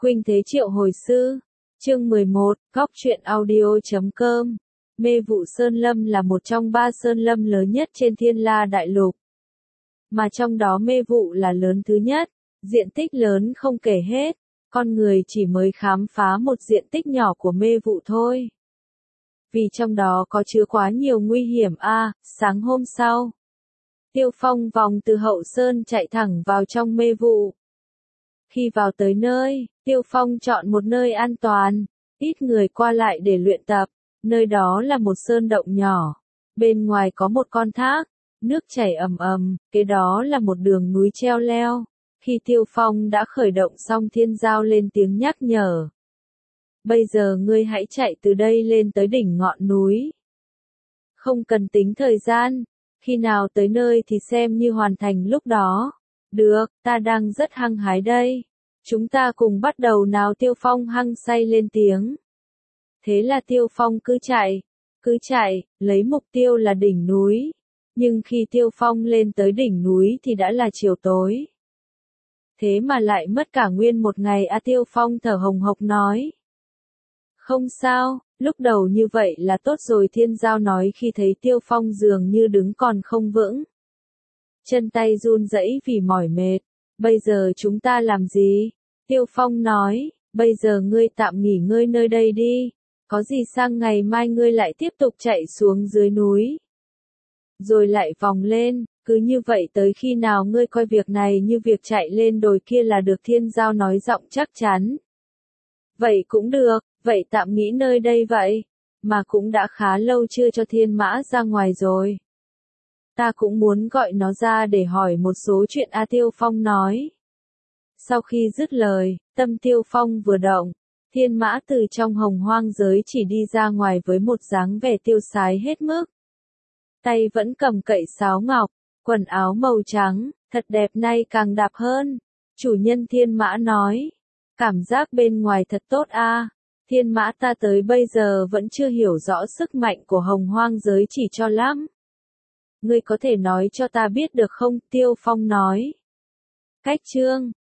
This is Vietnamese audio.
Khuynh Thế Triệu Hồi Sư, chương 11, Góc truyện audio.com. Mê Vụ Sơn Lâm là một trong 3 sơn lâm lớn nhất trên Thiên La Đại Lục. Mà trong đó Mê Vụ là lớn thứ nhất, diện tích lớn không kể hết, con người chỉ mới khám phá một diện tích nhỏ của Mê Vụ thôi. Vì trong đó có chứa quá nhiều nguy hiểm. Sáng hôm sau, Tiêu Phong vòng từ Hậu Sơn chạy thẳng vào trong Mê Vụ. Khi vào tới nơi, Tiêu Phong chọn một nơi an toàn, ít người qua lại để luyện tập. Nơi đó là một sơn động nhỏ, bên ngoài có một con thác, nước chảy ầm ầm, kế đó là một đường núi treo leo. Khi Tiêu Phong đã khởi động xong, Thiên Giao lên tiếng nhắc nhở. Bây giờ ngươi hãy chạy từ đây lên tới đỉnh ngọn núi. Không cần tính thời gian, khi nào tới nơi thì xem như hoàn thành lúc đó. Được, ta đang rất hăng hái đây. Chúng ta cùng bắt đầu nào, Tiêu Phong hăng say lên tiếng. Thế là Tiêu Phong cứ chạy, lấy mục tiêu là đỉnh núi. Nhưng khi Tiêu Phong lên tới đỉnh núi thì đã là chiều tối. Thế mà lại mất cả nguyên một ngày. Tiêu Phong thở hồng hộc nói. Không sao, lúc đầu như vậy là tốt rồi, Thiên Giao nói khi thấy Tiêu Phong dường như đứng còn không vững. Chân tay run rẩy vì mỏi mệt. Bây giờ chúng ta làm gì? Tiêu Phong nói, bây giờ ngươi tạm nghỉ ngơi nơi đây đi. Có gì sang ngày mai ngươi lại tiếp tục chạy xuống dưới núi. Rồi lại vòng lên, cứ như vậy tới khi nào ngươi coi việc này như việc chạy lên đồi kia là được, Thiên Giao nói giọng chắc chắn. Vậy cũng được, vậy tạm nghỉ nơi đây vậy. Mà cũng đã khá lâu chưa cho Thiên Mã ra ngoài rồi. Ta cũng muốn gọi nó ra để hỏi một số chuyện. Tiêu Phong nói. Sau khi dứt lời, tâm Tiêu Phong vừa động, Thiên Mã từ trong Hồng Hoang giới chỉ đi ra ngoài với một dáng vẻ tiêu sái hết mức. Tay vẫn cầm cậy sáo ngọc, quần áo màu trắng, thật đẹp, nay càng đạp hơn. Chủ nhân Thiên Mã nói, cảm giác bên ngoài thật tốt. Thiên Mã, ta tới bây giờ vẫn chưa hiểu rõ sức mạnh của Hồng Hoang giới chỉ cho lắm. Ngươi có thể nói cho ta biết được không? Tiêu Phong nói. Cách chương